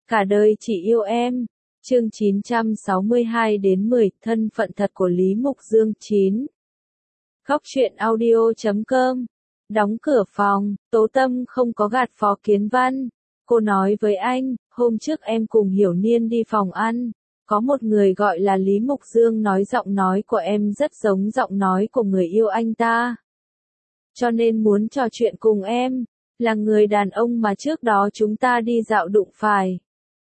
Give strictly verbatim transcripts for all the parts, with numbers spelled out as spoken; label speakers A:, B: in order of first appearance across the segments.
A: Cả đời chỉ yêu em. Chương chín trăm sáu mươi hai đến mười, thân phận thật của Lý Mục Dương. Chín. Góc truyện audio chấm com. Đóng cửa phòng, Tố Tâm không có gạt Phó Kiến Văn. Cô nói với anh, hôm trước em cùng Hiểu Niên đi phòng ăn. Có một người gọi là Lý Mục Dương nói giọng nói của em rất giống giọng nói của người yêu anh ta. Cho nên muốn trò chuyện cùng em, là người đàn ông mà trước đó chúng ta đi dạo đụng phải.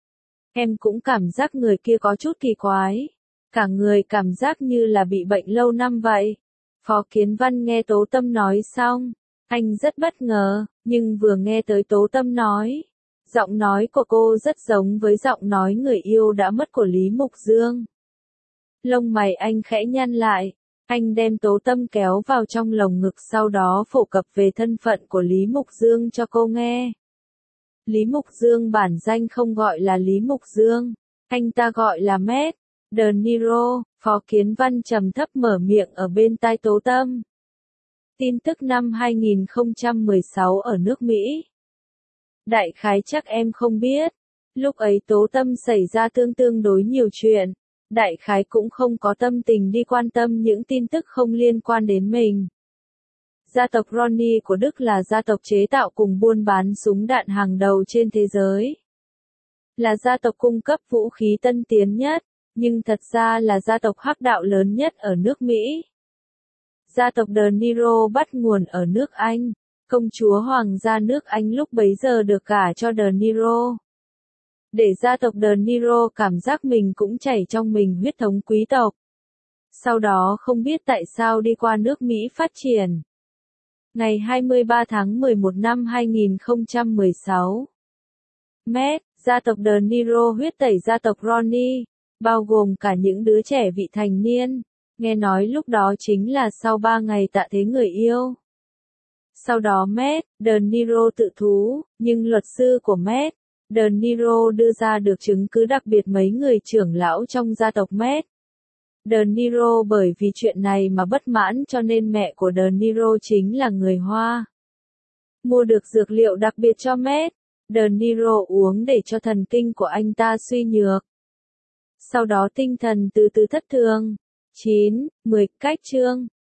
A: Em cũng cảm giác người kia có chút kỳ quái. Cả người cảm giác như là bị bệnh lâu năm vậy. Phó Kiến Văn nghe Tố Tâm nói xong, anh rất bất ngờ, nhưng vừa nghe tới Tố Tâm nói, giọng nói của cô rất giống với giọng nói người yêu đã mất của Lý Mục Dương. Lông mày anh khẽ nhăn lại, anh đem Tố Tâm kéo vào trong lồng ngực, sau đó phổ cập về thân phận của Lý Mục Dương cho cô nghe. Lý Mục Dương bản danh không gọi là Lý Mục Dương, anh ta gọi là Matt De Niro. Phó Kiến Văn trầm thấp mở miệng ở bên tai Tố Tâm. Tin tức năm hai nghìn không trăm mười sáu ở nước Mỹ. Đại khái chắc em không biết, lúc ấy Tố Tâm xảy ra tương tương đối nhiều chuyện, đại khái cũng không có tâm tình đi quan tâm những tin tức không liên quan đến mình. Gia tộc Ronnie của Đức là gia tộc chế tạo cùng buôn bán súng đạn hàng đầu trên thế giới. Là gia tộc cung cấp vũ khí tân tiến nhất, nhưng thật ra là gia tộc hắc đạo lớn nhất ở nước Mỹ. Gia tộc De Niro bắt nguồn ở nước Anh, công chúa hoàng gia nước Anh lúc bấy giờ được gả cho De Niro. Để gia tộc De Niro cảm giác mình cũng chảy trong mình huyết thống quý tộc. Sau đó không biết tại sao đi qua nước Mỹ phát triển. Ngày hai mươi ba tháng mười một năm hai nghìn không trăm mười sáu. Matt, gia tộc De Niro huyết tẩy gia tộc Ronnie, bao gồm cả những đứa trẻ vị thành niên. Nghe nói lúc đó chính là sau ba ngày tạ thế người yêu. Sau đó Matt De Niro tự thú, nhưng luật sư của Matt De Niro đưa ra được chứng cứ đặc biệt mấy người trưởng lão trong gia tộc Matt De Niro bởi vì chuyện này mà bất mãn, cho nên mẹ của De Niro chính là người Hoa. Mua được dược liệu đặc biệt cho Matt De Niro uống để cho thần kinh của anh ta suy nhược. Sau đó tinh thần từ từ thất thường. Chín, mười, cách chương.